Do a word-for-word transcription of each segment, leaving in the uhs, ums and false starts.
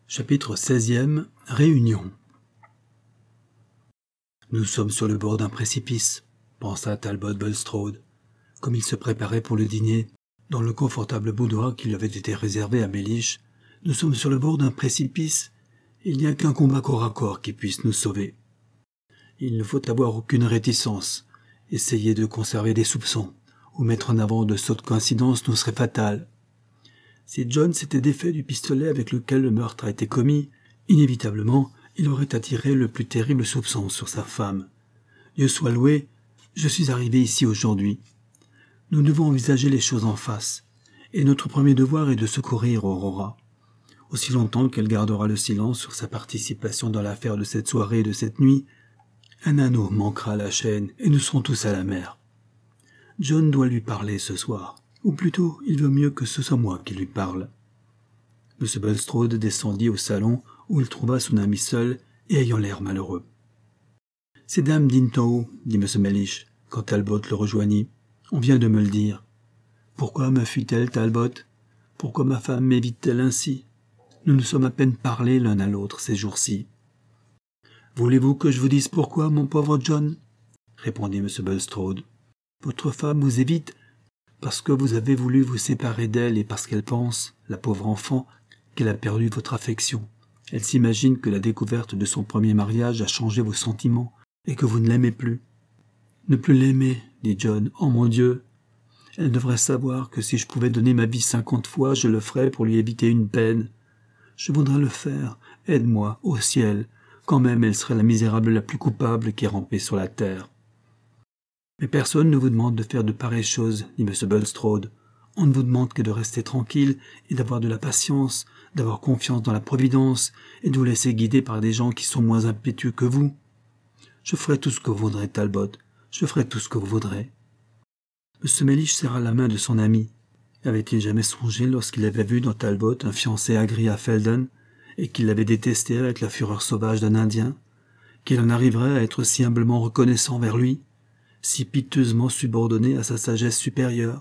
Chapitre seizième. Réunion. Nous sommes sur le bord d'un précipice, pensa Talbot Bulstrode, comme il se préparait pour le dîner, dans le confortable boudoir qui lui avait été réservé à Mellish. Nous sommes sur le bord d'un précipice, il n'y a qu'un combat corps à corps qui puisse nous sauver. Il ne faut avoir aucune réticence, essayer de conserver des soupçons, ou mettre en avant de sottes coïncidences nous serait fatal. Si John s'était défait du pistolet avec lequel le meurtre a été commis, inévitablement, il aurait attiré le plus terrible soupçon sur sa femme. Dieu soit loué, je suis arrivé ici aujourd'hui. Nous devons envisager les choses en face, et notre premier devoir est de secourir Aurora. Aussi longtemps qu'elle gardera le silence sur sa participation dans l'affaire de cette soirée et de cette nuit, un anneau manquera à la chaîne et nous serons tous à la mer. John doit lui parler ce soir. Ou plutôt, il veut mieux que ce soit moi qui lui parle. M. Bulstrode descendit au salon où il trouva son ami seul et ayant l'air malheureux. « Ces dames dînent en haut, dit M. Mellish, quand Talbot le rejoignit. On vient de me le dire. Pourquoi me fuit-elle, Talbot? Pourquoi ma femme m'évite-t-elle ainsi? Nous nous sommes à peine parlé l'un à l'autre ces jours-ci. Voulez-vous que je vous dise pourquoi, mon pauvre John? Répondit M. Bulstrode. Votre femme vous évite parce que vous avez voulu vous séparer d'elle et parce qu'elle pense, la pauvre enfant, qu'elle a perdu votre affection. Elle s'imagine que la découverte de son premier mariage a changé vos sentiments et que vous ne l'aimez plus. Ne plus l'aimer, dit John, oh mon Dieu. Elle devrait savoir que si je pouvais donner ma vie cinquante fois, je le ferais pour lui éviter une peine. Je voudrais le faire, aide-moi, ô ciel, quand même elle serait la misérable la plus coupable qui ait rampé sur la terre. Mais personne ne vous demande de faire de pareilles choses, dit M. Bulstrode. On ne vous demande que de rester tranquille et d'avoir de la patience, d'avoir confiance dans la providence et de vous laisser guider par des gens qui sont moins impétueux que vous. Je ferai tout ce que vous voudrez, Talbot, je ferai tout ce que vous voudrez. M. Mellish serra la main de son ami. Avait-il jamais songé, lorsqu'il avait vu dans Talbot un fiancé agréé à Felden, et qu'il l'avait détesté avec la fureur sauvage d'un Indien, qu'il en arriverait à être si humblement reconnaissant vers lui, si piteusement subordonné à sa sagesse supérieure?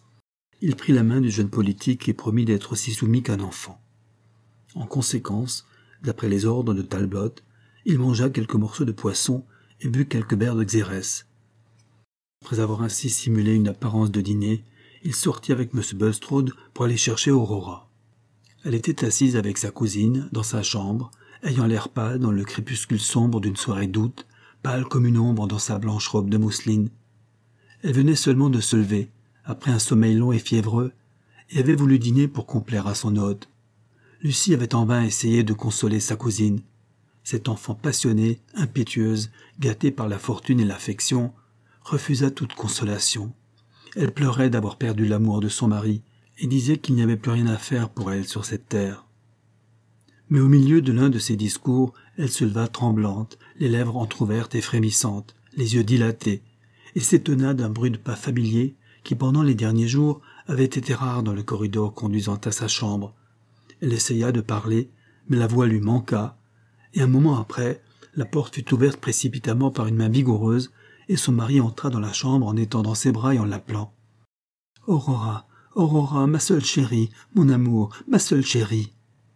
Il prit la main du jeune politique et promit d'être aussi soumis qu'un enfant. En conséquence, d'après les ordres de Talbot, il mangea quelques morceaux de poisson et but quelques verres de xérès. Après avoir ainsi simulé une apparence de dîner, il sortit avec M. Bulstrode pour aller chercher Aurora. Elle était assise avec sa cousine, dans sa chambre, ayant l'air pâle dans le crépuscule sombre d'une soirée d'août, pâle comme une ombre dans sa blanche robe de mousseline. Elle venait seulement de se lever, après un sommeil long et fiévreux, et avait voulu dîner pour complaire à son hôte. Lucie avait en vain essayé de consoler sa cousine. Cette enfant passionnée, impétueuse, gâtée par la fortune et l'affection, refusa toute consolation. Elle pleurait d'avoir perdu l'amour de son mari, et disait qu'il n'y avait plus rien à faire pour elle sur cette terre. Mais au milieu de l'un de ses discours, elle se leva tremblante, les lèvres entr'ouvertes et frémissantes, les yeux dilatés, et s'étonna d'un bruit de pas familier qui, pendant les derniers jours, avait été rare dans le corridor conduisant à sa chambre. Elle essaya de parler, mais la voix lui manqua, et un moment après, la porte fut ouverte précipitamment par une main vigoureuse, et son mari entra dans la chambre en étendant ses bras et en l'appelant. « Aurora, Aurora, ma seule chérie, mon amour, ma seule chérie !»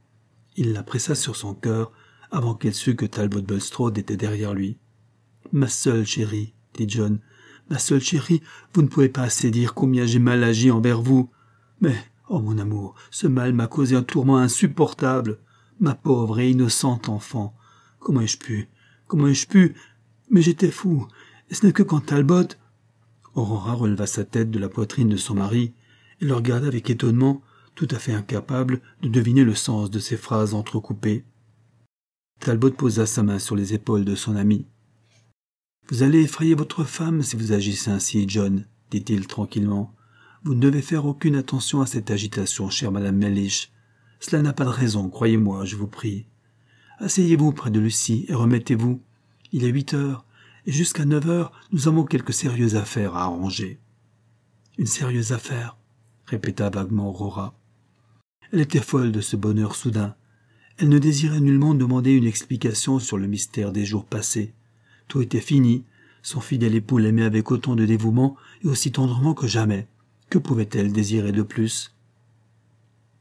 Il la pressa sur son cœur avant qu'elle sût que Talbot Bulstrode était derrière lui. « Ma seule chérie, » dit John, « ma seule chérie, vous ne pouvez pas assez dire combien j'ai mal agi envers vous. Mais, oh mon amour, ce mal m'a causé un tourment insupportable. Ma pauvre et innocente enfant, comment ai-je pu, comment ai-je pu, mais j'étais fou, et ce n'est que quand Talbot... » Aurora releva sa tête de la poitrine de son mari et le regarda avec étonnement, tout à fait incapable de deviner le sens de ces phrases entrecoupées. Talbot posa sa main sur les épaules de son ami. « Vous allez effrayer votre femme si vous agissez ainsi, John, dit-il tranquillement. Vous ne devez faire aucune attention à cette agitation, chère madame Mellish. Cela n'a pas de raison, croyez-moi, je vous prie. Asseyez-vous près de Lucie et remettez-vous. Il est huit heures, et jusqu'à neuf heures, nous avons quelques sérieuses affaires à arranger. » « Une sérieuse affaire ?» répéta vaguement Aurora. Elle était folle de ce bonheur soudain. Elle ne désirait nullement demander une explication sur le mystère des jours passés. Tout était fini. Son fidèle époux l'aimait avec autant de dévouement et aussi tendrement que jamais. Que pouvait-elle désirer de plus?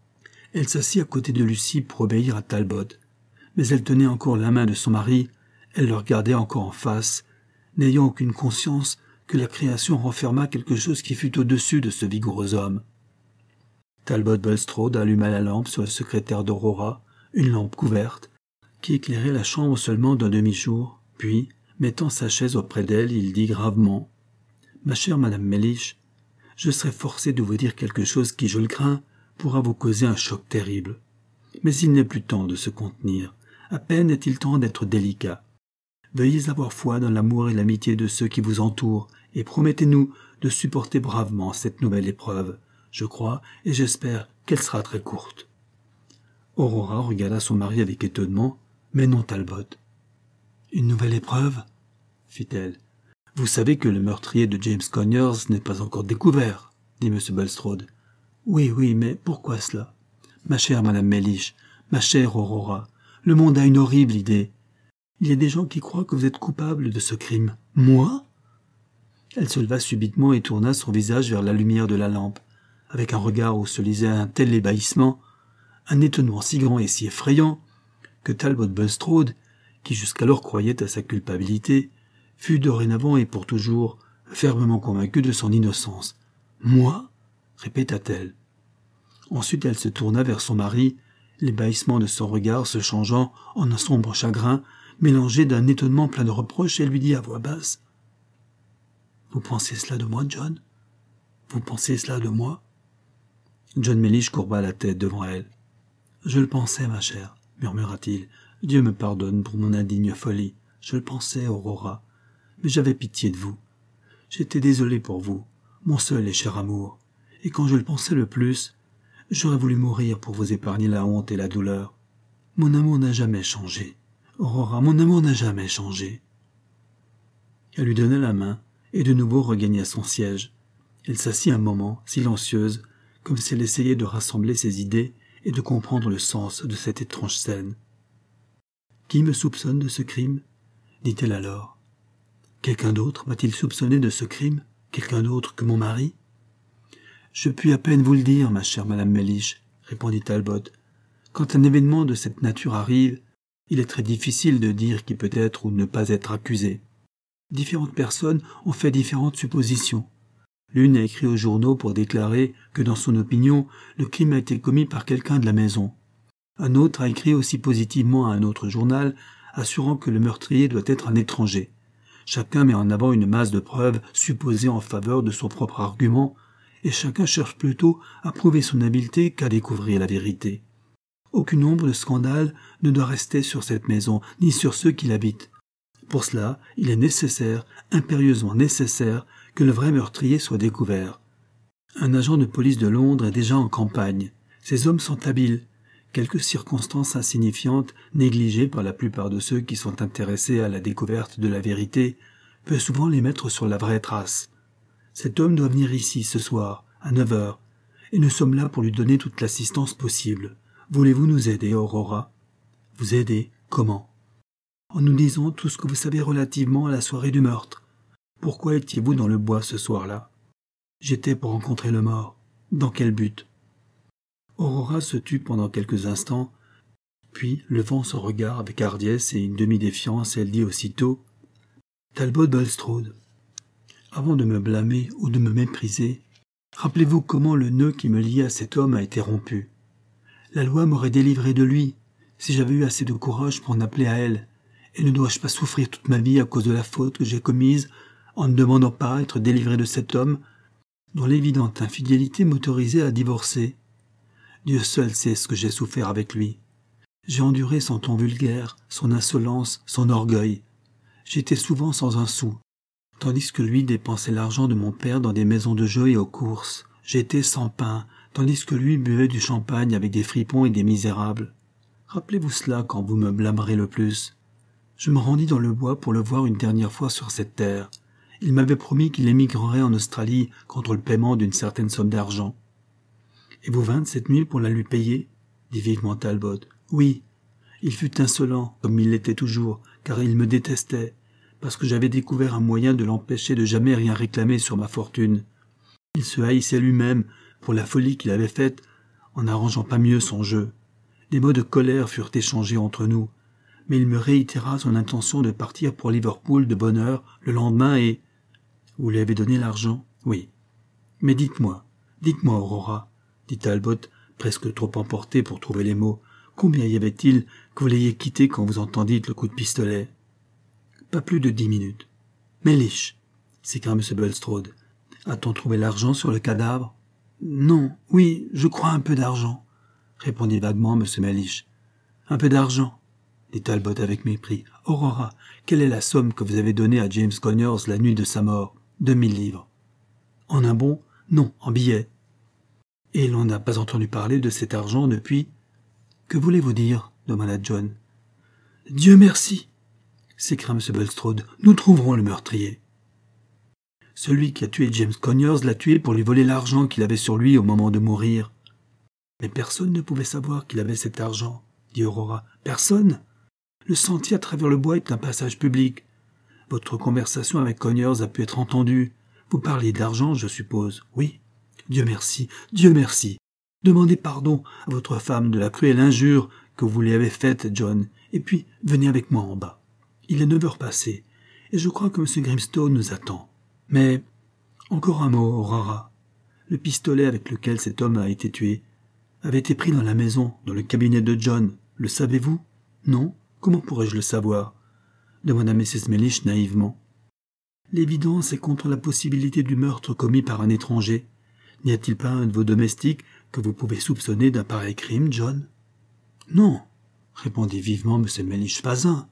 Elle s'assit à côté de Lucie pour obéir à Talbot. Mais elle tenait encore la main de son mari, elle le regardait encore en face, n'ayant aucune conscience que la création renferma quelque chose qui fut au-dessus de ce vigoureux homme. Talbot Bulstrode alluma la lampe sur le secrétaire d'Aurora, une lampe couverte, qui éclairait la chambre seulement d'un demi-jour, puis, mettant sa chaise auprès d'elle, il dit gravement « Ma chère madame Mellish, je serai forcé de vous dire quelque chose qui, je le crains, pourra vous causer un choc terrible. Mais il n'est plus temps de se contenir, à peine est-il temps d'être délicat. Veuillez avoir foi dans l'amour et l'amitié de ceux qui vous entourent, et promettez-nous de supporter bravement cette nouvelle épreuve. Je crois et j'espère qu'elle sera très courte. » Aurora regarda son mari avec étonnement, mais non Talbot. « Une nouvelle épreuve ?» fit-elle. « Vous savez que le meurtrier de James Conyers n'est pas encore découvert, » dit M. Bulstrode. « Oui, oui, mais pourquoi cela ? Ma chère madame Mellish, ma chère Aurora, le monde a une horrible idée. Il y a des gens qui croient que vous êtes coupable de ce crime. Moi ?» Elle se leva subitement et tourna son visage vers la lumière de la lampe, avec un regard où se lisait un tel ébahissement, un étonnement si grand et si effrayant, que Talbot Bulstrode, qui jusqu'alors croyait à sa culpabilité, fut dorénavant et pour toujours fermement convaincu de son innocence. « Moi ?» répéta-t-elle. Ensuite elle se tourna vers son mari, l'ébahissement de son regard se changeant en un sombre chagrin, mélangé d'un étonnement plein de reproches, et lui dit à voix basse « Vous pensez cela de moi, John ? Vous pensez cela de moi ?» John Mellish courba la tête devant elle. « Je le pensais, ma chère, » murmura-t-il. « Dieu me pardonne pour mon indigne folie. Je le pensais, Aurora. Mais j'avais pitié de vous. J'étais désolé pour vous, mon seul et cher amour. Et quand je le pensais le plus, j'aurais voulu mourir pour vous épargner la honte et la douleur. Mon amour n'a jamais changé. Aurora, mon amour n'a jamais changé. » Elle lui donna la main et de nouveau regagna son siège. Elle s'assit un moment, silencieuse, comme si elle essayait de rassembler ses idées et de comprendre le sens de cette étrange scène. « Qui me soupçonne de ce crime ?» dit-elle alors. « Quelqu'un d'autre m'a-t-il soupçonné de ce crime ? Quelqu'un d'autre que mon mari ?»« Je puis à peine vous le dire, ma chère madame Mellish, » répondit Talbot. « Quand un événement de cette nature arrive, il est très difficile de dire qui peut être ou ne pas être accusé. Différentes personnes ont fait différentes suppositions. L'une a écrit aux journaux pour déclarer que, dans son opinion, le crime a été commis par quelqu'un de la maison. Un autre a écrit aussi positivement à un autre journal, assurant que le meurtrier doit être un étranger. Chacun met en avant une masse de preuves supposées en faveur de son propre argument, et chacun cherche plutôt à prouver son habileté qu'à découvrir la vérité. Aucune ombre de scandale ne doit rester sur cette maison, ni sur ceux qui l'habitent. Pour cela, il est nécessaire, impérieusement nécessaire, que le vrai meurtrier soit découvert. Un agent de police de Londres est déjà en campagne. Ces hommes sont habiles. Quelques circonstances insignifiantes, négligées par la plupart de ceux qui sont intéressés à la découverte de la vérité, peuvent souvent les mettre sur la vraie trace. Cet homme doit venir ici ce soir, à neuf heures, et nous sommes là pour lui donner toute l'assistance possible. Voulez-vous nous aider, Aurora ? Vous aider ? Comment ? En nous disant tout ce que vous savez relativement à la soirée du meurtre. Pourquoi étiez-vous dans le bois ce soir-là ? J'étais pour rencontrer le mort. Dans quel but ? Aurora se tut pendant quelques instants, puis, levant son regard avec hardiesse et une demi-défiance, elle dit aussitôt « Talbot Bulstrode, avant de me blâmer ou de me mépriser, rappelez-vous comment le nœud qui me liait à cet homme a été rompu. La loi m'aurait délivré de lui, si j'avais eu assez de courage pour en appeler à elle, et ne dois-je pas souffrir toute ma vie à cause de la faute que j'ai commise en ne demandant pas à être délivré de cet homme dont l'évidente infidélité m'autorisait à divorcer. Dieu seul sait ce que j'ai souffert avec lui. J'ai enduré son ton vulgaire, son insolence, son orgueil. J'étais souvent sans un sou, tandis que lui dépensait l'argent de mon père dans des maisons de jeu et aux courses. J'étais sans pain, tandis que lui buvait du champagne avec des fripons et des misérables. Rappelez-vous cela quand vous me blâmerez le plus. Je me rendis dans le bois pour le voir une dernière fois sur cette terre. Il m'avait promis qu'il émigrerait en Australie contre le paiement d'une certaine somme d'argent. « Et vous vîntes cette nuit pour la lui payer ?» dit vivement Talbot. « Oui. Il fut insolent, comme il l'était toujours, car il me détestait, parce que j'avais découvert un moyen de l'empêcher de jamais rien réclamer sur ma fortune. Il se haïssait lui-même pour la folie qu'il avait faite en n'arrangeant pas mieux son jeu. Des mots de colère furent échangés entre nous, mais il me réitéra son intention de partir pour Liverpool de bonne heure le lendemain et... Vous lui avez donné l'argent? Oui. Mais dites-moi, dites-moi, Aurora, dit Talbot, presque trop emporté pour trouver les mots, combien y avait-il que vous l'ayez quitté quand vous entendîtes le coup de pistolet? Pas plus de dix minutes. Mellish, s'écria M. Bulstrode, a-t-on trouvé l'argent sur le cadavre? Non, oui, je crois un peu d'argent, répondit vaguement M. Mellish. Un peu d'argent, dit Talbot avec mépris. Aurora, quelle est la somme que vous avez donnée à James Conyers la nuit de sa mort? Deux mille livres. En un bon? Non, en billets. Et l'on n'a pas entendu parler de cet argent depuis... Que voulez-vous dire? Demanda John. Dieu merci, s'écria M. Bulstrode. Nous trouverons le meurtrier. Celui qui a tué James Conyers l'a tué pour lui voler l'argent qu'il avait sur lui au moment de mourir. Mais personne ne pouvait savoir qu'il avait cet argent, dit Aurora. Personne. Le sentier à travers le bois est un passage public. Votre conversation avec Conyers a pu être entendue. Vous parliez d'argent, je suppose. Oui. Dieu merci, Dieu merci. Demandez pardon à votre femme de la cruelle injure que vous lui avez faite, John, et puis venez avec moi en bas. Il est neuf heures passées, et je crois que M. Grimstone nous attend. Mais, encore un mot, Aurora. Le pistolet avec lequel cet homme a été tué avait été pris dans la maison, dans le cabinet de John. Le savez-vous? Non? Comment pourrais-je le savoir? Demanda Missus Mellish naïvement. L'évidence est contre la possibilité du meurtre commis par un étranger. N'y a-t-il pas un de vos domestiques que vous pouvez soupçonner d'un pareil crime, John? Non, répondit vivement M. Mellish, pas un.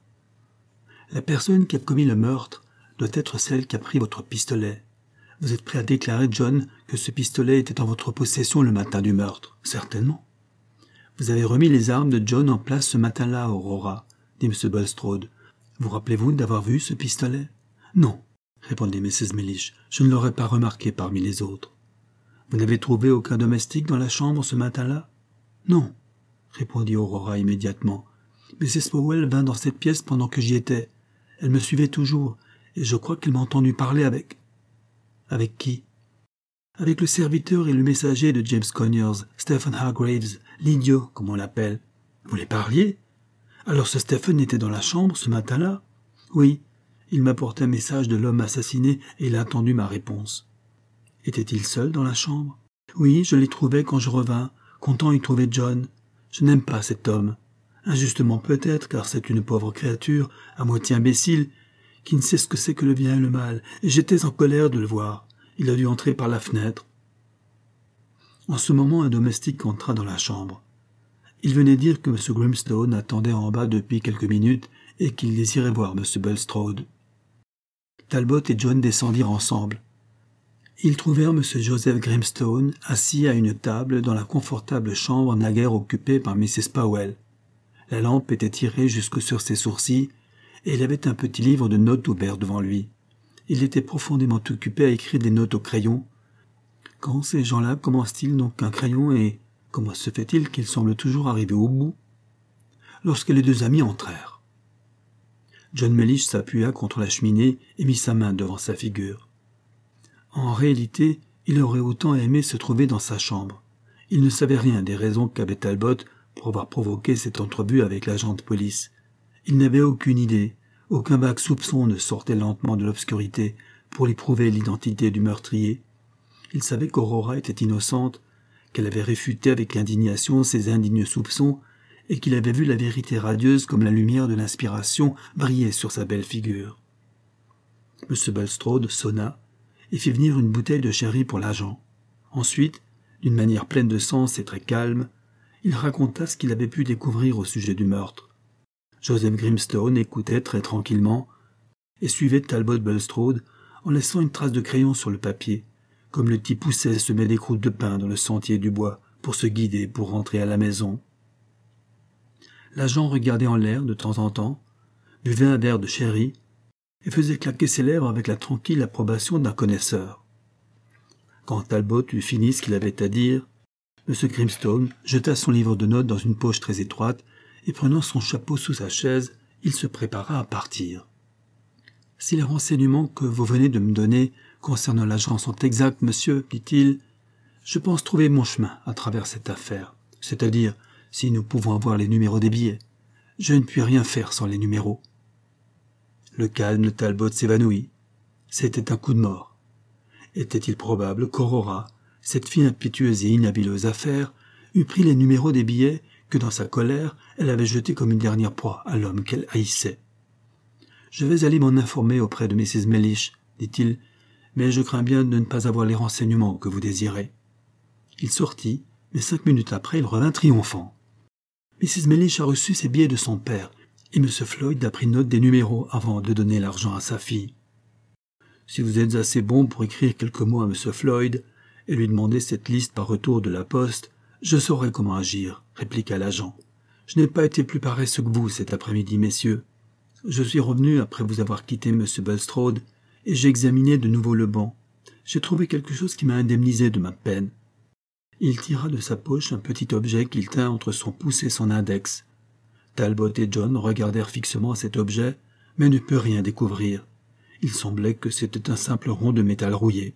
La personne qui a commis le meurtre doit être celle qui a pris votre pistolet. Vous êtes prêt à déclarer, John, que ce pistolet était en votre possession le matin du meurtre? Certainement. Vous avez remis les armes de John en place ce matin-là, Aurora, dit M. Bulstrode. Vous rappelez-vous d'avoir vu ce pistolet? Non, répondit Missus Mellish, je ne l'aurais pas remarqué parmi les autres. Vous n'avez trouvé aucun domestique dans la chambre ce matin-là? Non, répondit Aurora immédiatement. Missus Powell vint dans cette pièce pendant que j'y étais. Elle me suivait toujours, et je crois qu'elle m'a entendu parler avec... Avec qui? Avec le serviteur et le messager de James Conyers, Stephen Hargraves, l'idiot, comme on l'appelle. Vous les parliez? Alors ce Stephen était dans la chambre ce matin-là? Oui, il m'a porté un message de l'homme assassiné et il a attendu ma réponse. Était-il seul dans la chambre? Oui, je l'ai trouvé quand je revins, content y trouver John. Je n'aime pas cet homme. Injustement peut-être, car c'est une pauvre créature, à moitié imbécile, qui ne sait ce que c'est que le bien et le mal, et j'étais en colère de le voir. Il a dû entrer par la fenêtre. En ce moment, un domestique entra dans la chambre. Il venait dire que M. Grimstone attendait en bas depuis quelques minutes et qu'il désirait voir M. Bulstrode. Talbot et John descendirent ensemble. Ils trouvèrent M. Joseph Grimstone assis à une table dans la confortable chambre naguère occupée par Missus Powell. La lampe était tirée jusque sur ses sourcils et il avait un petit livre de notes ouvert devant lui. Il était profondément occupé à écrire des notes au crayon. Quand ces gens-là commencent-ils donc un crayon et comment se fait-il qu'ils semblent toujours arriver au bout? Lorsque les deux amis entrèrent. John Mellish s'appuya contre la cheminée et mit sa main devant sa figure. En réalité, il aurait autant aimé se trouver dans sa chambre. Il ne savait rien des raisons qu'avait Talbot pour avoir provoqué cette entrevue avec l'agent de police. Il n'avait aucune idée, aucun vague soupçon ne sortait lentement de l'obscurité pour lui prouver l'identité du meurtrier. Il savait qu'Aurora était innocente, qu'elle avait réfuté avec indignation ses indigneux soupçons et qu'il avait vu la vérité radieuse comme la lumière de l'inspiration briller sur sa belle figure. M. Bulstrode sonna et fit venir une bouteille de sherry pour l'agent. Ensuite, d'une manière pleine de sens et très calme, il raconta ce qu'il avait pu découvrir au sujet du meurtre. Joseph Grimstone écoutait très tranquillement et suivait Talbot Bulstrode en laissant une trace de crayon sur le papier, comme le type poussait semer des croûtes de pain dans le sentier du bois pour se guider pour rentrer à la maison. L'agent regardait en l'air de temps en temps, buvait un verre de sherry et faisait claquer ses lèvres avec la tranquille approbation d'un connaisseur. Quand Talbot eut fini ce qu'il avait à dire, M. Grimstone jeta son livre de notes dans une poche très étroite et prenant son chapeau sous sa chaise, il se prépara à partir. « Si les renseignements que vous venez de me donner concernant l'agent sont exacts, monsieur, dit-il, je pense trouver mon chemin à travers cette affaire. c'est-à-dire si nous pouvons avoir les numéros des billets. Je ne puis rien faire sans les numéros. » Le calme de Talbot s'évanouit. C'était un coup de mort. Était-il probable qu'Aurora, cette fille impétueuse et inhabileuse à faire, eût pris les numéros des billets que dans sa colère elle avait jetés comme une dernière proie à l'homme qu'elle haïssait. « Je vais aller m'en informer auprès de Missus Mellish, dit-il, mais je crains bien de ne pas avoir les renseignements que vous désirez. » Il sortit, mais cinq minutes après il revint triomphant. « Missus Mellish a reçu ses billets de son père, et M. Floyd a pris note des numéros avant de donner l'argent à sa fille. »« Si vous êtes assez bon pour écrire quelques mots à M. Floyd et lui demander cette liste par retour de la poste, je saurai comment agir, » répliqua l'agent. « Je n'ai pas été plus paresseux que vous cet après-midi, messieurs. Je suis revenu après vous avoir quitté, M. Bulstrode, et j'ai examiné de nouveau le banc. J'ai trouvé quelque chose qui m'a indemnisé de ma peine. » Il tira de sa poche un petit objet qu'il tint entre son pouce et son index. Talbot et John regardèrent fixement cet objet, mais ne purent rien découvrir. Il semblait que c'était un simple rond de métal rouillé.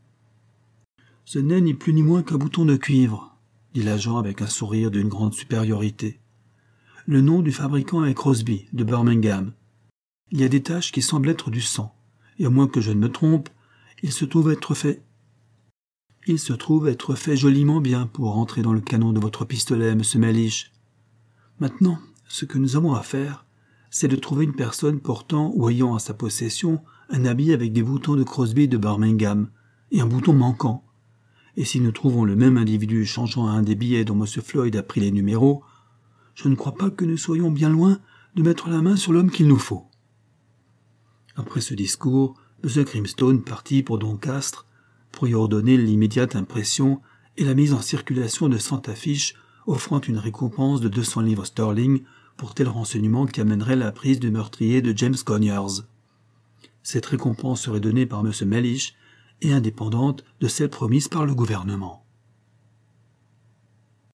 « Ce n'est ni plus ni moins qu'un bouton de cuivre, » dit l'agent avec un sourire d'une grande supériorité. « Le nom du fabricant est Crosby, de Birmingham. Il y a des taches qui semblent être du sang, et à moins que je ne me trompe, il se trouve être fait... Il se trouve être fait joliment bien pour entrer dans le canon de votre pistolet, M. Mellish. Maintenant, ce que nous avons à faire, c'est de trouver une personne portant ou ayant en sa possession un habit avec des boutons de Crosby de Birmingham et un bouton manquant. Et si nous trouvons le même individu changeant à un des billets dont M. Floyd a pris les numéros, je ne crois pas que nous soyons bien loin de mettre la main sur l'homme qu'il nous faut. » Après ce discours, M. Grimstone partit pour Doncaster pour y ordonner l'immédiate impression et la mise en circulation de cent affiches offrant une récompense de deux cents livres sterling pour tel renseignement qui amènerait la prise du meurtrier de James Conyers. Cette récompense serait donnée par M. Mellish et indépendante de celle promise par le gouvernement.